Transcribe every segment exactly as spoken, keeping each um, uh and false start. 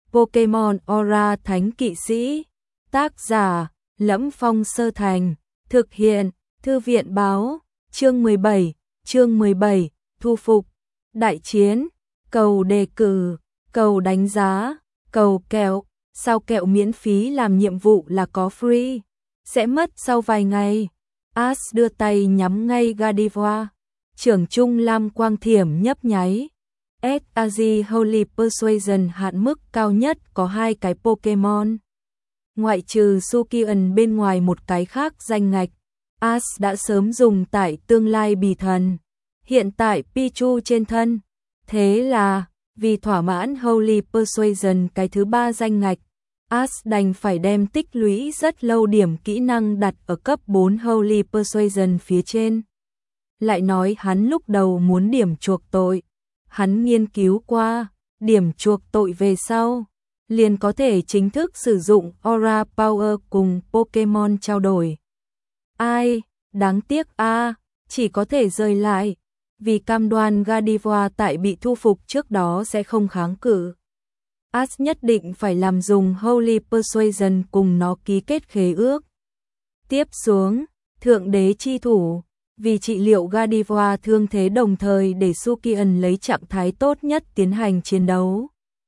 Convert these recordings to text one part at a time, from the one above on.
Pokemon Aura Thánh Kỵ Sĩ. Tác giả: Lẫm Phong Sơ Thành. Thực hiện: Thư viện báo. Chương mười bảy. Chương mười bảy. Thu phục. Đại chiến. Cầu đề cử, cầu đánh giá, cầu kẹo. Sao kẹo miễn phí làm nhiệm vụ là có free. Sẽ mất sau vài ngày. Ash đưa tay nhắm ngay Gardevoir. Trưởng trung lam quang thiểm nhấp nháy. ét a giê Holy Persuasion hạn mức cao nhất có hai cái Pokemon. Ngoại trừ Sukian bên ngoài một cái khác danh ngạch, Ash đã sớm dùng tại tương lai bì thần. Hiện tại Pichu trên thân. Thế là, vì thỏa mãn Holy Persuasion cái thứ ba danh ngạch, Ash đành phải đem tích lũy rất lâu điểm kỹ năng đặt ở cấp bốn Holy Persuasion phía trên. Lại nói hắn lúc đầu muốn điểm chuộc tội. Hắn nghiên cứu qua, điểm chuộc tội về sau, liền có thể chính thức sử dụng Aura Power cùng Pokemon trao đổi. Ai, đáng tiếc a, à, chỉ có thể rời lại, vì cam đoan Gardevoir tại bị thu phục trước đó sẽ không kháng cự. Ash nhất định phải làm dùng Holy Persuasion cùng nó ký kết khế ước. Tiếp xuống, Thượng Đế chi thủ, vì trị liệu Gardevoir thương thế đồng thời để Sukian lấy trạng thái tốt nhất tiến hành chiến đấu.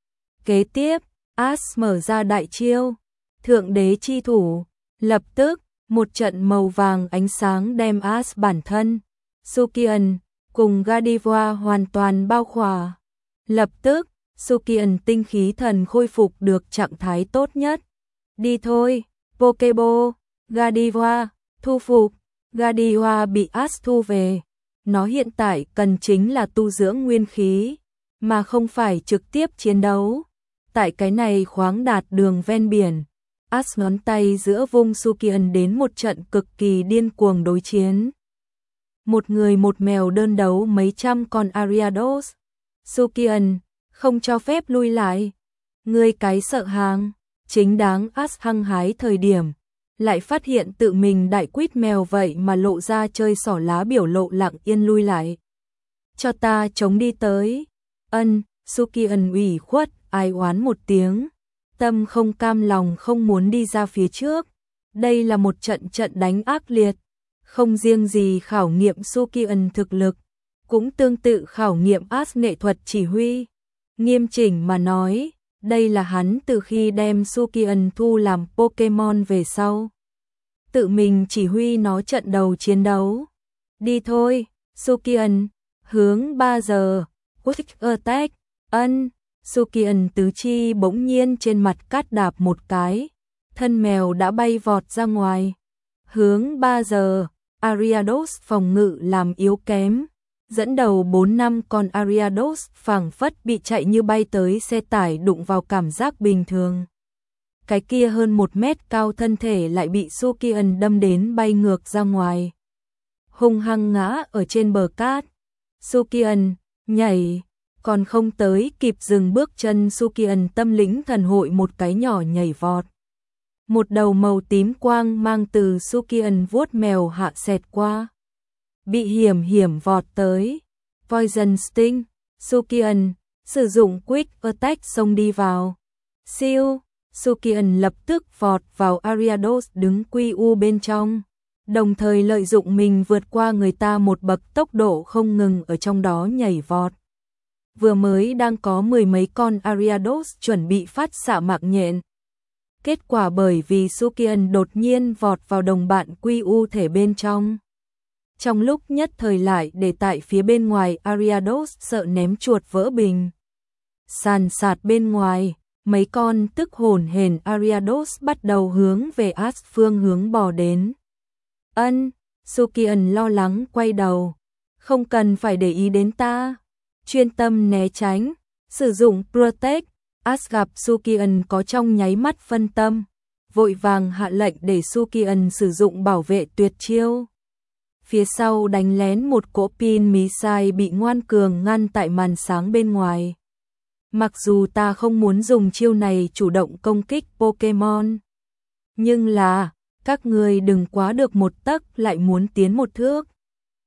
Kế tiếp, Ash mở ra đại chiêu, Thượng Đế chi thủ, lập tức, một trận màu vàng ánh sáng đem Ash bản thân, Sukian, cùng Gardevoir hoàn toàn bao khỏa. Lập tức, Sukian tinh khí thần khôi phục được trạng thái tốt nhất. Đi thôi, Pokeball, Gardevoir, thu phục. Gardevoir bị Ash thu về. Nó hiện tại cần chính là tu dưỡng nguyên khí, mà không phải trực tiếp chiến đấu. Tại cái này khoáng đạt đường ven biển, Ash ngón tay giữa vung Sukian đến một trận cực kỳ điên cuồng đối chiến. Một người một mèo đơn đấu mấy trăm con Ariados. Sukian, không cho phép lui lại. Ngươi cái sợ hàng. Chính đáng Ash hăng hái thời điểm, lại phát hiện tự mình đại quýt mèo vậy mà lộ ra chơi xỏ lá biểu lộ lặng yên lui lại. Cho ta chống đi tới. Ân, Sukian ủy khuất, ai oán một tiếng. Tâm không cam lòng không muốn đi ra phía trước. Đây là một trận trận đánh ác liệt. Không riêng gì khảo nghiệm Sukian thực lực, cũng tương tự khảo nghiệm Ash nghệ thuật chỉ huy. Nghiêm chỉnh mà nói, đây là hắn từ khi đem Sukian thu làm Pokemon về sau. Tự mình chỉ huy nó trận đầu chiến đấu. Đi thôi, Sukian, hướng ba giờ, Quick Attack, ân, Sukian tứ chi bỗng nhiên trên mặt cát đạp một cái, thân mèo đã bay vọt ra ngoài. Hướng ba giờ, Ariados phòng ngự làm yếu kém. Dẫn đầu bốn năm con Ariados phảng phất bị chạy như bay tới xe tải đụng vào cảm giác bình thường. Cái kia hơn một mét cao thân thể lại bị Sukian đâm đến bay ngược ra ngoài. Hung hăng ngã ở trên bờ cát. Sukian, nhảy, còn không tới kịp dừng bước chân Sukian tâm lĩnh thần hội một cái nhỏ nhảy vọt. Một đầu màu tím quang mang từ Sukian vuốt mèo hạ xẹt qua. Bị hiểm hiểm vọt tới. Poison Sting, Sukian, sử dụng Quick Attack xông đi vào. Siêu, Sukian lập tức vọt vào Ariados đứng quy u bên trong. Đồng thời lợi dụng mình vượt qua người ta một bậc tốc độ không ngừng ở trong đó nhảy vọt. Vừa mới đang có mười mấy con Ariados chuẩn bị phát xạ mạng nhện. Kết quả bởi vì Sukian đột nhiên vọt vào đồng bạn quy u thể bên trong. Trong lúc nhất thời lại để tại phía bên ngoài Ariados sợ ném chuột vỡ bình. Sàn sạt bên ngoài, mấy con tức hồn hển Ariados bắt đầu hướng về Ash phương hướng bò đến. Ân, Sukian lo lắng quay đầu. Không cần phải để ý đến ta. Chuyên tâm né tránh, sử dụng Protect. Ash gặp Sukian có trong nháy mắt phân tâm, vội vàng hạ lệnh để Sukian sử dụng bảo vệ tuyệt chiêu. Phía sau đánh lén một cỗ pin missile bị ngoan cường ngăn tại màn sáng bên ngoài. Mặc dù ta không muốn dùng chiêu này chủ động công kích Pokemon, nhưng là, các người đừng quá được một tấc lại muốn tiến một thước.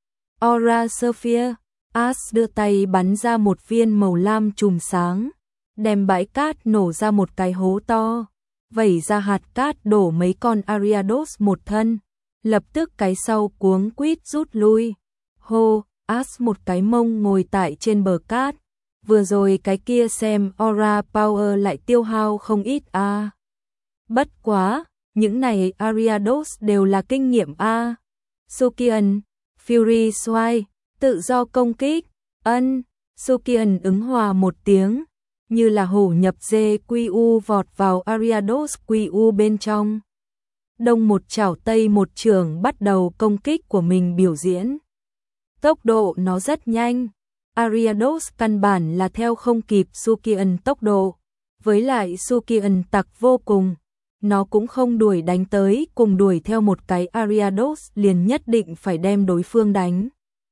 Aura Sphere, Ash đưa tay bắn ra một viên màu lam chùm sáng. đem bãi cát nổ ra một cái hố to, vẩy ra hạt cát đổ mấy con Ariados một thân, lập tức cái sau cuống quýt rút lui. Hô, Ash một cái mông ngồi tại trên bờ cát, vừa rồi cái kia xem aura power lại tiêu hao không ít a. À. Bất quá, những này Ariados đều là kinh nghiệm a. À. Sukian, Fury Swine, tự do công kích, ân, Sukian ứng hòa một tiếng, như là hổ nhập dê quy u vọt vào Ariados quy u bên trong. Đông một chảo tây một trường bắt đầu công kích của mình biểu diễn. Tốc độ nó rất nhanh, Ariados căn bản là theo không kịp Sukian tốc độ, với lại Sukian tặc vô cùng, nó cũng không đuổi đánh tới, cùng đuổi theo một cái Ariados liền nhất định phải đem đối phương đánh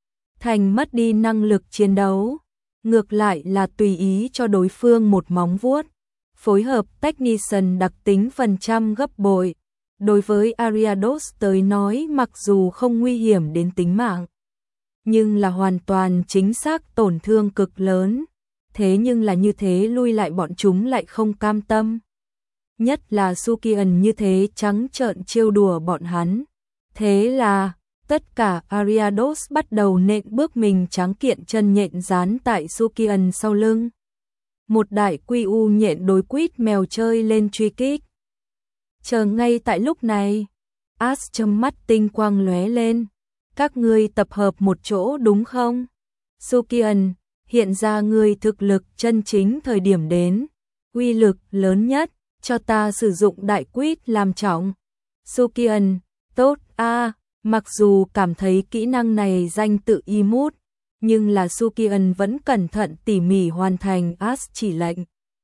thành mất đi năng lực chiến đấu, ngược lại là tùy ý cho đối phương một móng vuốt, phối hợp Technician đặc tính phần trăm gấp bội. Đối với Ariados tới nói mặc dù không nguy hiểm đến tính mạng, nhưng là hoàn toàn chính xác tổn thương cực lớn, thế nhưng là như thế lui lại bọn chúng lại không cam tâm. Nhất là Sukian như thế trắng trợn trêu đùa bọn hắn. Thế là, tất cả Ariados bắt đầu nện bước mình trắng kiện chân nhện dán tại Sukian sau lưng. Một đại quy u nhện đối quýt mèo chơi lên truy kích. Chờ ngay tại lúc này, Ash châm mắt tinh quang lóe lên. Các ngươi tập hợp một chỗ đúng không? Sukian, hiện ra ngươi thực lực chân chính thời điểm đến. Uy lực lớn nhất, cho ta sử dụng đại quýt làm trọng. Sukian, tốt a, à, mặc dù cảm thấy kỹ năng này danh tự y mút, nhưng là Sukian vẫn cẩn thận tỉ mỉ hoàn thành Ash chỉ lệnh.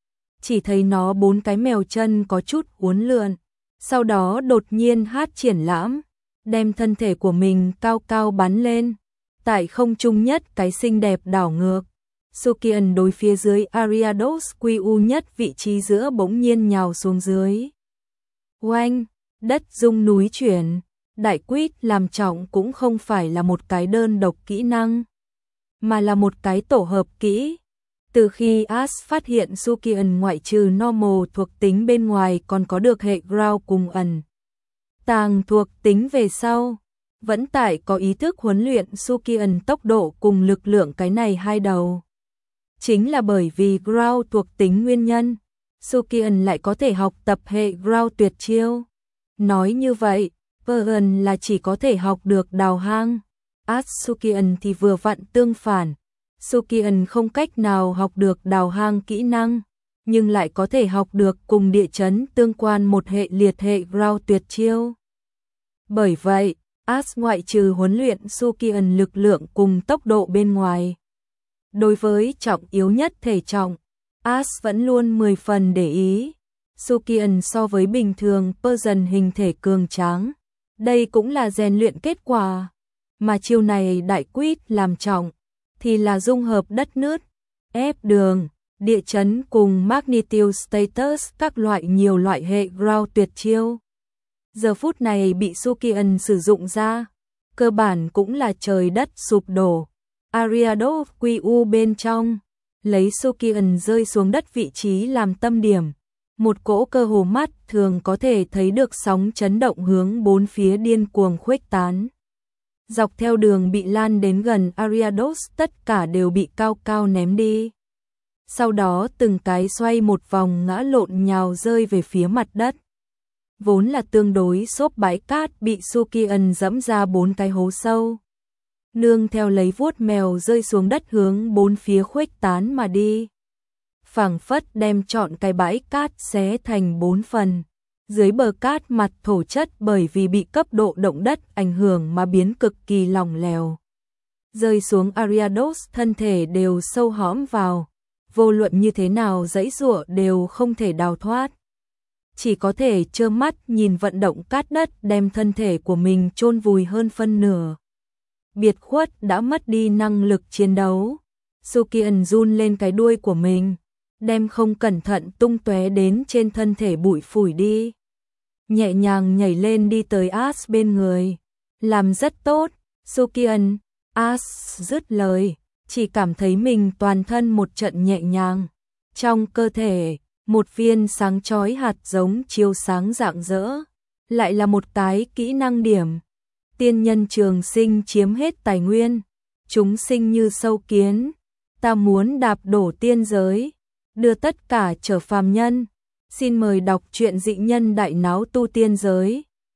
Chỉ thấy nó bốn cái mèo chân có chút uốn lượn, sau đó đột nhiên hát triển lãm, đem thân thể của mình cao cao bắn lên, tại không trung nhất cái xinh đẹp đảo ngược. Sukian đối phía dưới Ariados quy u nhất vị trí giữa bỗng nhiên nhào xuống dưới. Oanh, đất rung núi chuyển, đại quýt làm trọng cũng không phải là một cái đơn độc kỹ năng, mà là một cái tổ hợp kỹ. Từ khi Ash phát hiện Sukian ngoại trừ normal thuộc tính bên ngoài còn có được hệ ground cùng ẩn tàng thuộc tính về sau, vẫn tại có ý thức huấn luyện Sukian tốc độ cùng lực lượng cái này hai đầu. Chính là bởi vì ground thuộc tính nguyên nhân, Sukian lại có thể học tập hệ ground tuyệt chiêu. Nói như vậy, Perun là chỉ có thể học được đào hang, Ash Sukian thì vừa vặn tương phản. Sukian không cách nào học được đào hang kỹ năng, nhưng lại có thể học được cùng địa chấn tương quan một hệ liệt hệ ground tuyệt chiêu. Bởi vậy, Ash ngoại trừ huấn luyện Sukian lực lượng cùng tốc độ bên ngoài, đối với trọng yếu nhất thể trọng, Ash vẫn luôn mười phần để ý. Sukian so với bình thường Persian hình thể cường tráng, đây cũng là rèn luyện kết quả, mà chiêu này đại quýt làm trọng thì là dung hợp đất nứt, ép đường, địa chấn cùng magnitude status các loại nhiều loại hệ ground tuyệt chiêu. Giờ phút này bị Sukian sử dụng ra, cơ bản cũng là trời đất sụp đổ. Ariados quy u bên trong, lấy Sukian rơi xuống đất vị trí làm tâm điểm, một cỗ cơ hồ mắt thường có thể thấy được sóng chấn động hướng bốn phía điên cuồng khuếch tán. Dọc theo đường bị lan đến gần Ariados tất cả đều bị cao cao ném đi. Sau đó từng cái xoay một vòng ngã lộn nhào rơi về phía mặt đất. Vốn là tương đối xốp bãi cát bị Sukian dẫm ra bốn cái hố sâu. Nương theo lấy vuốt mèo rơi xuống đất hướng bốn phía khuếch tán mà đi. Phảng phất đem trọn cái bãi cát xé thành bốn phần. Dưới bờ cát mặt thổ chất bởi vì bị cấp độ động đất ảnh hưởng mà biến cực kỳ lỏng lẻo. Rơi xuống Ariados thân thể đều sâu hõm vào, vô luận như thế nào giãy giụa đều không thể đào thoát. Chỉ có thể trơ mắt nhìn vận động cát đất đem thân thể của mình chôn vùi hơn phân nửa. Biệt khuất đã mất đi năng lực chiến đấu. Sukian run lên cái đuôi của mình, đem không cẩn thận tung tóe đến trên thân thể bụi phủi đi. Nhẹ nhàng nhảy lên đi tới Ash bên người. Làm rất tốt, Sukian. Ash dứt lời, chỉ cảm thấy mình toàn thân một trận nhẹ nhàng. Trong cơ thể, một viên sáng chói hạt giống chiếu sáng rạng rỡ, lại là một cái kỹ năng điểm. Tiên nhân trường sinh chiếm hết tài nguyên, chúng sinh như sâu kiến, ta muốn đạp đổ tiên giới, đưa tất cả trở phàm nhân. Xin mời đọc truyện Dị Nhân Đại Náo Tu Tiên Giới.